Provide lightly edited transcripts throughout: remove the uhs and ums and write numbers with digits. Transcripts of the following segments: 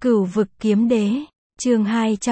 Cửu vực kiếm đế, chương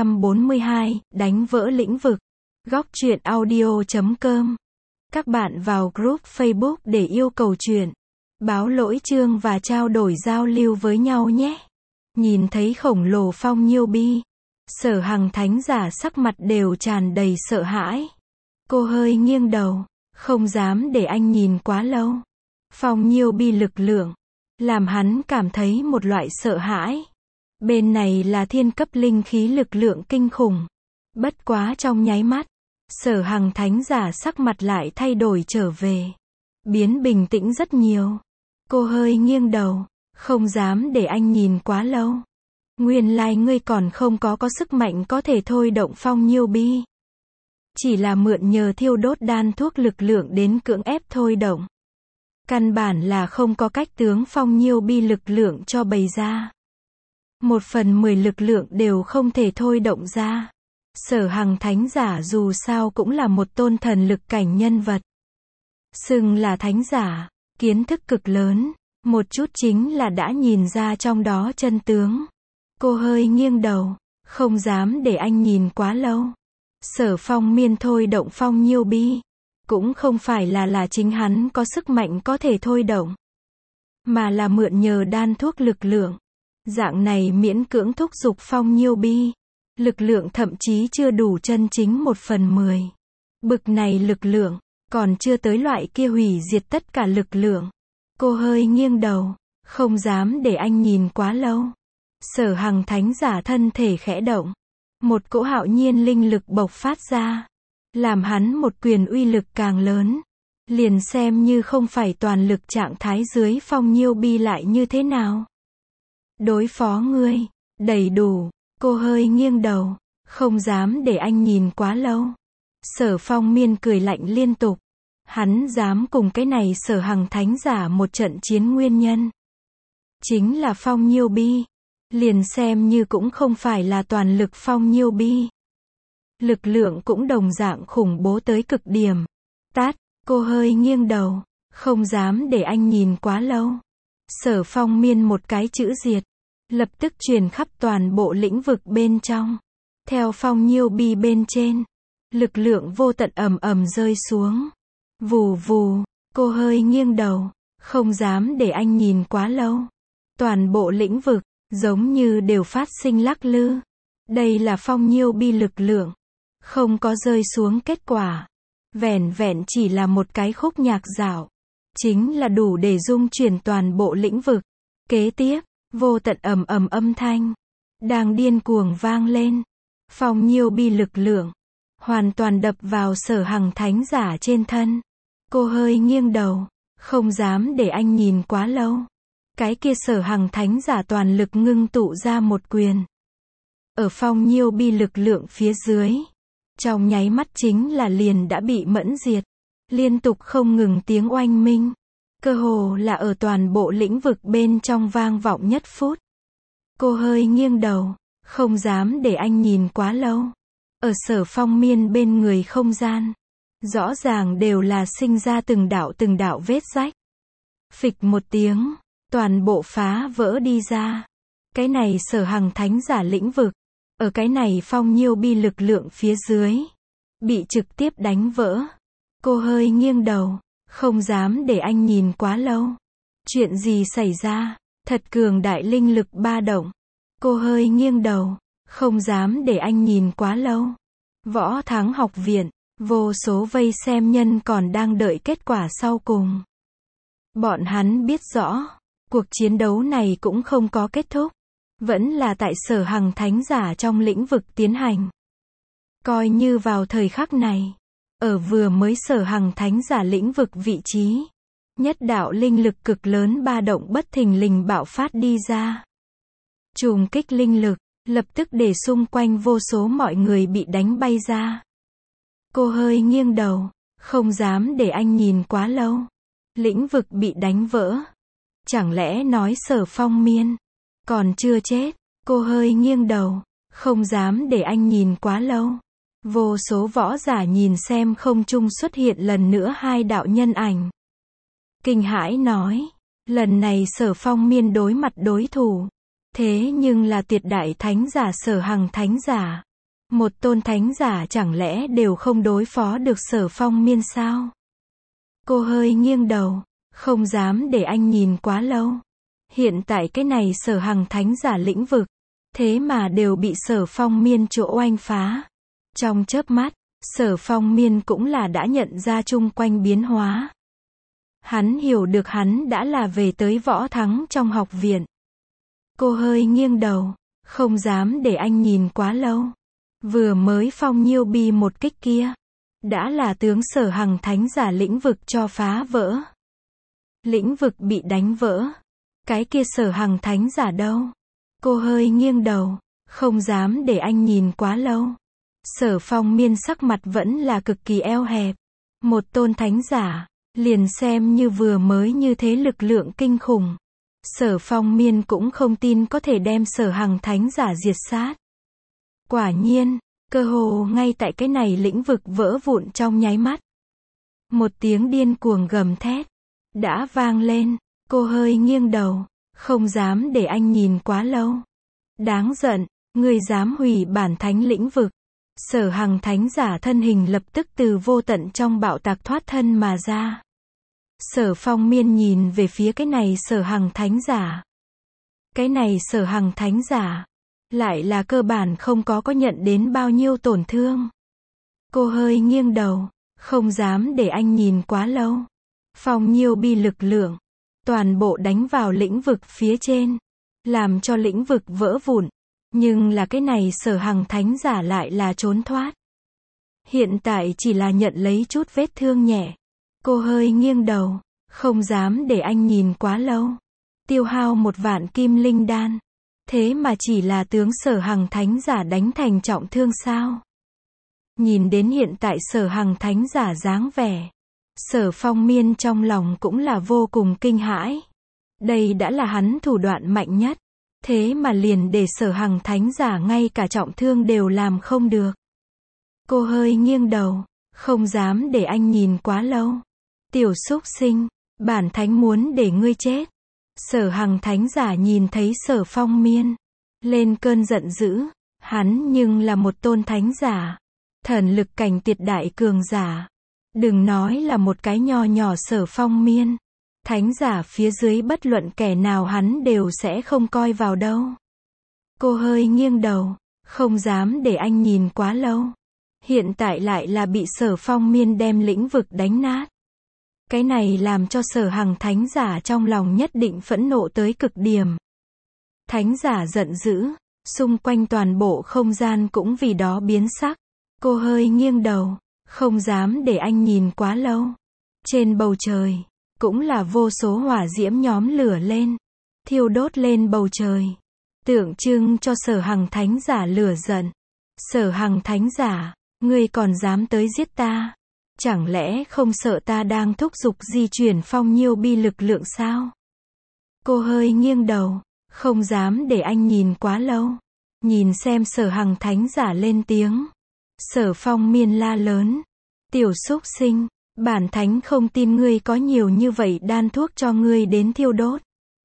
242, đánh vỡ lĩnh vực. Góc truyện audio.com. Các bạn vào group Facebook để yêu cầu truyện, báo lỗi chương và trao đổi giao lưu với nhau nhé. Nhìn thấy khổng lồ Phong Nhiêu Bi, Sở Hằng thánh giả sắc mặt đều tràn đầy sợ hãi. Cô hơi nghiêng đầu, không dám để anh nhìn quá lâu. Phong Nhiêu Bi lực lượng, làm hắn cảm thấy một loại sợ hãi. Bên này là thiên cấp linh khí lực lượng kinh khủng. Bất quá trong nháy mắt, Sở Hằng thánh giả sắc mặt lại thay đổi trở về. Biến bình tĩnh rất nhiều. Cô hơi nghiêng đầu, không dám để anh nhìn quá lâu. Nguyên lai ngươi còn không có sức mạnh có thể thôi động Phong Nhiêu Bi. Chỉ là mượn nhờ thiêu đốt đan thuốc lực lượng đến cưỡng ép thôi động. Căn bản là không có cách tướng Phong Nhiêu Bi lực lượng cho bày ra. 1/10 lực lượng đều không thể thôi động ra. Sở Hằng thánh giả dù sao cũng là một tôn thần lực cảnh nhân vật. Xưng là thánh giả, kiến thức cực lớn, một chút chính là đã nhìn ra trong đó chân tướng. Cô hơi nghiêng đầu, không dám để anh nhìn quá lâu. Sở Phong Miên thôi động Phong Nhiêu Bi, cũng không phải là chính hắn có sức mạnh có thể thôi động, mà là mượn nhờ đan thuốc lực lượng. Dạng này miễn cưỡng thúc giục Phong Nhiêu Bi, lực lượng thậm chí chưa đủ chân chính 1/10. Bực này lực lượng, còn chưa tới loại kia hủy diệt tất cả lực lượng. Cô hơi nghiêng đầu, không dám để anh nhìn quá lâu. Sở Hằng thánh giả thân thể khẽ động. Một cỗ hạo nhiên linh lực bộc phát ra, làm hắn một quyền uy lực càng lớn. Liền xem như không phải toàn lực trạng thái dưới Phong Nhiêu Bi lại như thế nào. Đối phó ngươi, đầy đủ. Cô hơi nghiêng đầu, không dám để anh nhìn quá lâu. Sở Phong Miên cười lạnh liên tục. Hắn dám cùng cái này Sở Hằng thánh giả một trận chiến nguyên nhân, chính là Phong Nhiêu Bi. Liền xem như cũng không phải là toàn lực Phong Nhiêu Bi, lực lượng cũng đồng dạng khủng bố tới cực điểm. Tát, cô hơi nghiêng đầu, không dám để anh nhìn quá lâu. Sở Phong Miên một cái chữ diệt, lập tức truyền khắp toàn bộ lĩnh vực bên trong. Theo Phong Nhiêu Bi bên trên, lực lượng vô tận ầm ầm rơi xuống. Vù vù, cô hơi nghiêng đầu, không dám để anh nhìn quá lâu. Toàn bộ lĩnh vực, giống như đều phát sinh lắc lư. Đây là Phong Nhiêu Bi lực lượng, không có rơi xuống kết quả. Vẻn vẹn chỉ là một cái khúc nhạc dạo, chính là đủ để dung chuyển toàn bộ lĩnh vực. Kế tiếp, vô tận ầm ầm âm thanh đang điên cuồng vang lên. Phong Nhiêu Bi lực lượng hoàn toàn đập vào Sở Hằng thánh giả trên thân. Cô hơi nghiêng đầu, không dám để anh nhìn quá lâu. Cái kia Sở Hằng thánh giả toàn lực ngưng tụ ra một quyền. Ở Phong Nhiêu Bi lực lượng phía dưới, trong nháy mắt chính là liền đã bị mẫn diệt. Liên tục không ngừng tiếng oanh minh, cơ hồ là ở toàn bộ lĩnh vực bên trong vang vọng nhất phút. Cô hơi nghiêng đầu, không dám để anh nhìn quá lâu. Ở Sở Phong Miên bên người không gian, rõ ràng đều là sinh ra từng đạo vết rách. Phịch một tiếng, toàn bộ phá vỡ đi ra. Cái này Sở Hằng thánh giả lĩnh vực, ở cái này Phong Nhiêu Bi lực lượng phía dưới, bị trực tiếp đánh vỡ. Cô hơi nghiêng đầu, không dám để anh nhìn quá lâu. Chuyện gì xảy ra? Thật cường đại linh lực ba động. Cô hơi nghiêng đầu, không dám để anh nhìn quá lâu. Võ Thắng học viện, vô số vây xem nhân còn đang đợi kết quả sau cùng. Bọn hắn biết rõ, cuộc chiến đấu này cũng không có kết thúc, vẫn là tại Sở Hằng thánh giả trong lĩnh vực tiến hành. Coi như vào thời khắc này, ở vừa mới Sở Hằng thánh giả lĩnh vực vị trí, nhất đạo linh lực cực lớn ba động bất thình lình bạo phát đi ra. Trùng kích linh lực, lập tức để xung quanh vô số mọi người bị đánh bay ra. Cô hơi nghiêng đầu, không dám để anh nhìn quá lâu. Lĩnh vực bị đánh vỡ. Chẳng lẽ nói Sở Phong Miên còn chưa chết? Cô hơi nghiêng đầu, không dám để anh nhìn quá lâu. Vô số võ giả nhìn xem không trung xuất hiện lần nữa hai đạo nhân ảnh. Kinh hãi nói, lần này Sở Phong Miên đối mặt đối thủ, Thế nhưng là tuyệt đại thánh giả Sở Hằng thánh giả. Một tôn thánh giả chẳng lẽ đều không đối phó được Sở Phong Miên sao? Cô hơi nghiêng đầu, không dám để anh nhìn quá lâu. Hiện tại cái này Sở Hằng thánh giả lĩnh vực, thế mà đều bị Sở Phong Miên chỗ oanh phá. Trong chớp mắt, Sở Phong Miên cũng là đã nhận ra chung quanh biến hóa. Hắn hiểu được hắn đã là về tới võ thắng trong học viện. Cô hơi nghiêng đầu, không dám để anh nhìn quá lâu. Vừa mới Phong Nhiêu Bi một kích kia, đã là tướng Sở Hằng thánh giả lĩnh vực cho phá vỡ. Lĩnh vực bị đánh vỡ. Cái kia Sở Hằng thánh giả đâu? Cô hơi nghiêng đầu, không dám để anh nhìn quá lâu. Sở Phong Miên sắc mặt vẫn là cực kỳ eo hẹp. Một tôn thánh giả, liền xem như vừa mới như thế lực lượng kinh khủng. Sở Phong Miên cũng không tin có thể đem Sở Hằng thánh giả diệt sát. Quả nhiên, cơ hồ ngay tại cái này lĩnh vực vỡ vụn trong nháy mắt. Một tiếng điên cuồng gầm thét đã vang lên. Cô hơi nghiêng đầu, không dám để anh nhìn quá lâu. Đáng giận, ngươi dám hủy bản thánh lĩnh vực. Sở Hằng thánh giả thân hình lập tức từ vô tận trong bạo tạc thoát thân mà ra. Sở Phong Miên nhìn về phía cái này Sở Hằng thánh giả. Cái này Sở Hằng thánh giả, lại là cơ bản không có nhận đến bao nhiêu tổn thương. Cô hơi nghiêng đầu, không dám để anh nhìn quá lâu. Phong Nhiêu Bi lực lượng, toàn bộ đánh vào lĩnh vực phía trên, làm cho lĩnh vực vỡ vụn. Nhưng là cái này Sở Hằng thánh giả lại là trốn thoát. Hiện tại chỉ là nhận lấy chút vết thương nhẹ. Cô hơi nghiêng đầu, không dám để anh nhìn quá lâu. Tiêu hao 1 vạn kim linh đan. Thế mà chỉ là tướng Sở Hằng thánh giả đánh thành trọng thương sao? Nhìn đến hiện tại Sở Hằng thánh giả dáng vẻ, Sở Phong Miên trong lòng cũng là vô cùng kinh hãi. Đây đã là hắn thủ đoạn mạnh nhất. Thế mà liền để Sở Hằng thánh giả ngay cả trọng thương đều làm không được. Cô hơi nghiêng đầu, không dám để anh nhìn quá lâu. Tiểu súc sinh, bản thánh muốn để ngươi chết. Sở Hằng thánh giả nhìn thấy Sở Phong Miên, lên cơn giận dữ. Hắn nhưng là một tôn thánh giả, thần lực cảnh tuyệt đại cường giả. Đừng nói là một cái nho nhỏ Sở Phong Miên. Thánh giả phía dưới bất luận kẻ nào hắn đều sẽ không coi vào đâu. Cô hơi nghiêng đầu, không dám để anh nhìn quá lâu. Hiện tại lại là bị Sở Phong Miên đem lĩnh vực đánh nát. Cái này làm cho Sở Hằng thánh giả trong lòng nhất định phẫn nộ tới cực điểm. Thánh giả giận dữ, xung quanh toàn bộ không gian cũng vì đó biến sắc. Cô hơi nghiêng đầu, không dám để anh nhìn quá lâu. Trên bầu trời, cũng là vô số hỏa diễm nhóm lửa lên, thiêu đốt lên bầu trời, tượng trưng cho Sở Hằng thánh giả lửa giận. Sở Hằng thánh giả, ngươi còn dám tới giết ta? Chẳng lẽ không sợ ta đang thúc giục di chuyển Phong Nhiêu Bi lực lượng sao? Cô hơi nghiêng đầu, không dám để anh nhìn quá lâu. Nhìn xem Sở Hằng thánh giả lên tiếng. Sở Phong Miên la lớn, tiểu súc sinh, bản thánh không tin ngươi có nhiều như vậy đan thuốc cho ngươi đến thiêu đốt.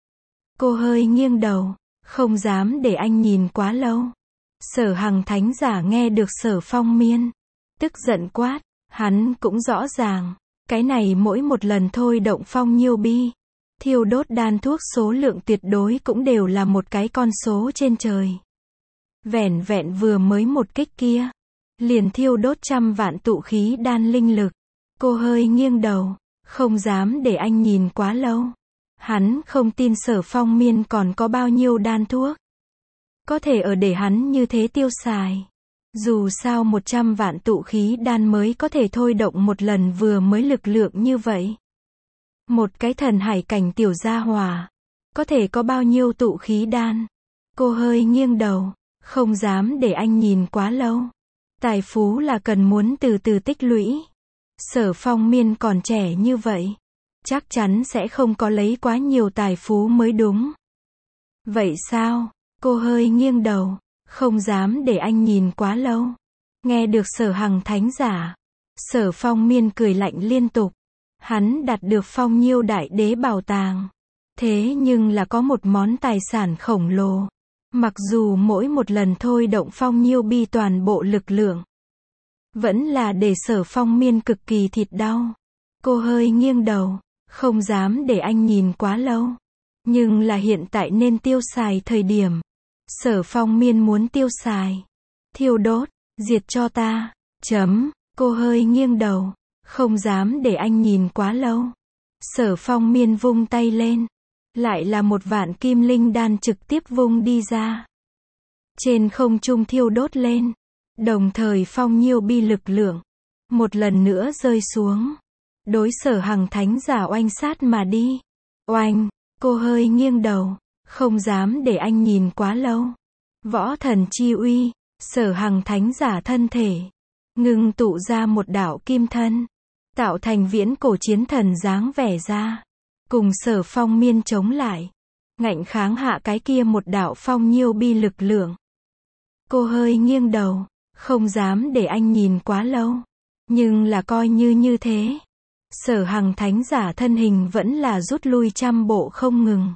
Cô hơi nghiêng đầu, không dám để anh nhìn quá lâu. Sở Hằng thánh giả nghe được Sở Phong Miên, tức giận quát, hắn cũng rõ ràng, cái này mỗi một lần thôi động Phong Nhiêu Bi, thiêu đốt đan thuốc số lượng tuyệt đối cũng đều là một cái con số trên trời. Vẻn vẹn vừa mới một kích kia, liền thiêu đốt 100 vạn tụ khí đan linh lực. Cô hơi nghiêng đầu, không dám để anh nhìn quá lâu. Hắn không tin Sở Phong Miên còn có bao nhiêu đan thuốc có thể ở để hắn như thế tiêu xài. Dù sao 100 vạn tụ khí đan mới có thể thôi động một lần vừa mới lực lượng như vậy. Một cái thần hải cảnh tiểu gia hỏa, có thể có bao nhiêu tụ khí đan? Cô hơi nghiêng đầu, không dám để anh nhìn quá lâu. Tài phú là cần muốn từ từ tích lũy. Sở Phong Miên còn trẻ như vậy, chắc chắn sẽ không có lấy quá nhiều tài phú mới đúng. Vậy sao? Cô hơi nghiêng đầu, không dám để anh nhìn quá lâu. Nghe được Sở Hằng thánh giả, Sở Phong Miên cười lạnh liên tục. Hắn đạt được Phong Nhiêu đại đế bảo tàng. Thế nhưng là có một món tài sản khổng lồ. Mặc dù mỗi một lần thôi động Phong Nhiêu Bi toàn bộ lực lượng, vẫn là để Sở Phong Miên cực kỳ thịt đau. Cô hơi nghiêng đầu, không dám để anh nhìn quá lâu. Nhưng là hiện tại nên tiêu xài thời điểm. Sở Phong Miên muốn tiêu xài. Thiêu đốt, diệt cho ta. Cô hơi nghiêng đầu, không dám để anh nhìn quá lâu. Sở Phong Miên vung tay lên. Lại là một vạn kim linh đan trực tiếp vung đi ra. Trên không trung thiêu đốt lên. Đồng thời Phong Nhiêu Bi lực lượng một lần nữa rơi xuống. Đối Sở Hằng thánh giả oanh sát mà đi. Oanh, cô hơi nghiêng đầu, không dám để anh nhìn quá lâu. Võ thần chi uy, Sở Hằng thánh giả thân thể ngưng tụ ra một đạo kim thân, tạo thành viễn cổ chiến thần dáng vẻ ra, cùng Sở Phong Miên chống lại, ngạnh kháng hạ cái kia một đạo Phong Nhiêu Bi lực lượng. Cô hơi nghiêng đầu, không dám để anh nhìn quá lâu. Nhưng là coi như thế, Sở Hằng thánh giả thân hình vẫn là rút lui trăm bộ không ngừng.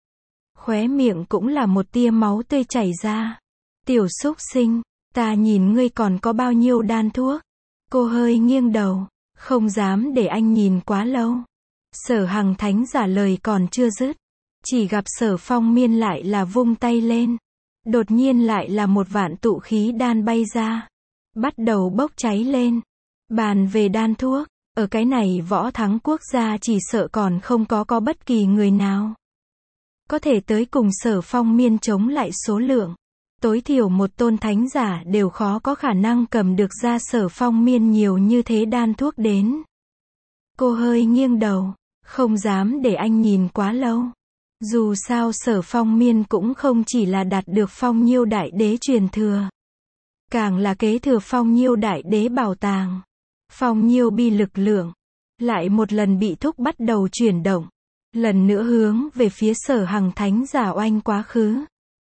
Khóe miệng cũng là một tia máu tươi chảy ra. Tiểu súc sinh, ta nhìn ngươi còn có bao nhiêu đan thuốc. Cô hơi nghiêng đầu, không dám để anh nhìn quá lâu. Sở Hằng thánh giả lời còn chưa dứt, chỉ gặp Sở Phong Miên lại là vung tay lên. Đột nhiên lại là một vạn tụ khí đan bay ra, bắt đầu bốc cháy lên. Bàn về đan thuốc, ở cái này võ thắng quốc gia chỉ sợ còn không có bất kỳ người nào có thể tới cùng Sở Phong Miên chống lại số lượng. Tối thiểu một tôn thánh giả đều khó có khả năng cầm được ra Sở Phong Miên nhiều như thế đan thuốc đến. Cô hơi nghiêng đầu, không dám để anh nhìn quá lâu. Dù sao Sở Phong Miên cũng không chỉ là đạt được Phong Nhiêu Đại Đế truyền thừa, càng là kế thừa Phong Nhiêu Đại Đế bảo tàng. Phong Nhiêu Bi lực lượng lại một lần bị thúc bắt đầu chuyển động, lần nữa hướng về phía Sở Hằng thánh giả oanh quá khứ.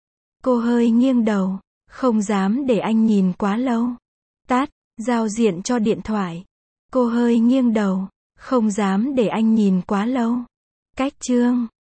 Cô hơi nghiêng đầu, không dám để anh nhìn quá lâu. Tát, giao diện cho điện thoại. Cô hơi nghiêng đầu, không dám để anh nhìn quá lâu. Cách chương